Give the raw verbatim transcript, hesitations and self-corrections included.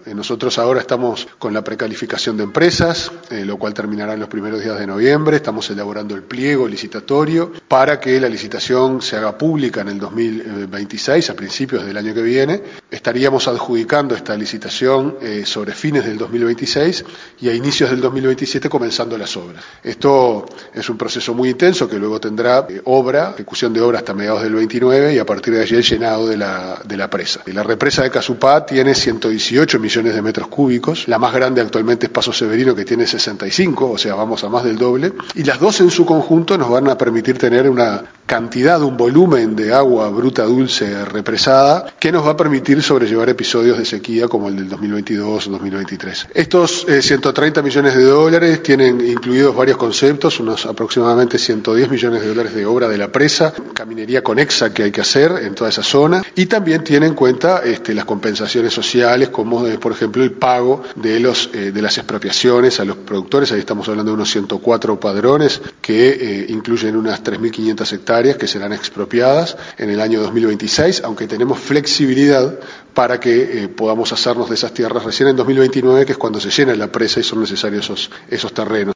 Eh, nosotros ahora estamos con la precalificación de empresas, eh, lo cual terminará en los primeros días de noviembre. Estamos elaborando el pliego licitatorio para que la licitación se haga pública en el dos mil veintiséis, a principios del año que viene. Estaríamos adjudicando esta licitación eh, sobre fines del dos mil veintiséis y a inicios del dos mil veintisiete comenzando las obras. Esto es un proceso muy intenso que luego tendrá eh, obra, ejecución de obra hasta mediados del veintinueve y a partir de allí el llenado de la, de la presa. La represa de Casupá tiene ciento dieciocho millones de metros cúbicos, la más grande actualmente es Paso Severino que tiene sesenta y cinco, o sea vamos a más del doble, y las dos en su conjunto nos van a permitir tener una cantidad, un volumen de agua bruta dulce represada que nos va a permitir sobrellevar episodios de sequía como el del dos mil veintidós o dos mil veintitrés. Estos eh, ciento treinta millones de dólares tienen incluidos varios conceptos, unos aproximadamente ciento diez millones de dólares de obra de la presa, caminería conexa que hay que hacer en toda esa zona, y también tiene en cuenta este, las compensaciones sociales, como eh, por ejemplo el pago de, los, eh, de las expropiaciones a los productores. Ahí estamos hablando de unos ciento cuatro padrones que eh, incluyen unas tres mil quinientas hectáreas que serán expropiadas en el año dos mil veintiséis, aunque tenemos flexibilidad para que eh, podamos hacernos de esas tierras recién en dos mil veintinueve, que es cuando se llena la presa y son necesarios esos, esos terrenos.